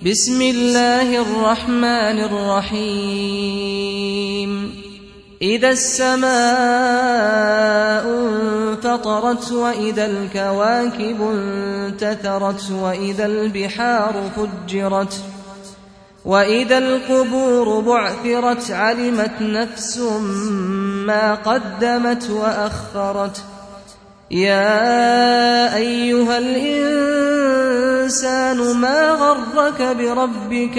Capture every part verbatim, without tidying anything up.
بسم الله الرحمن الرحيم إذا السماء انفطرت وإذا الكواكب انتثرت وإذا البحار فجرت وإذا القبور بعثرت علمت نفس ما قدمت وأخرت يا أيها الإنسان ما غرك بربك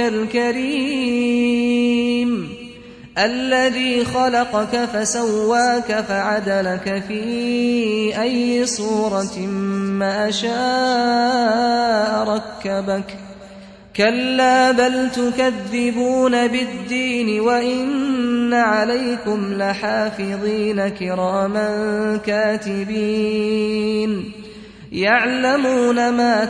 الكريم الذي خلقك فسواك فعدلك في أي صورة ما شاء ركبك كلا بل تكذبون بالدين وإن عليكم لحافظين كراما كاتبين يعلمون ما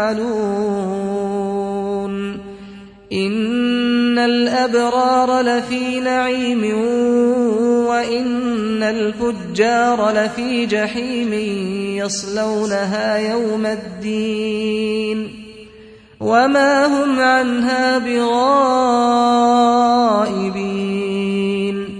تفعلون إن الأبرار لفي نعيم وإن الفجار لفي جحيم يصلونها يوم الدين وما هم عنها بغائبين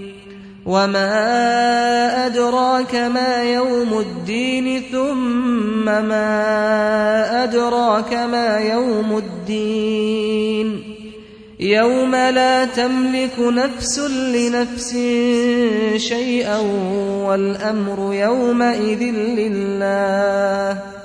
وما أدراك ما يوم الدين ثم ما أدراك ما يوم الدين يوم لا تملك نفس لنفس شيئا والأمر يومئذ لله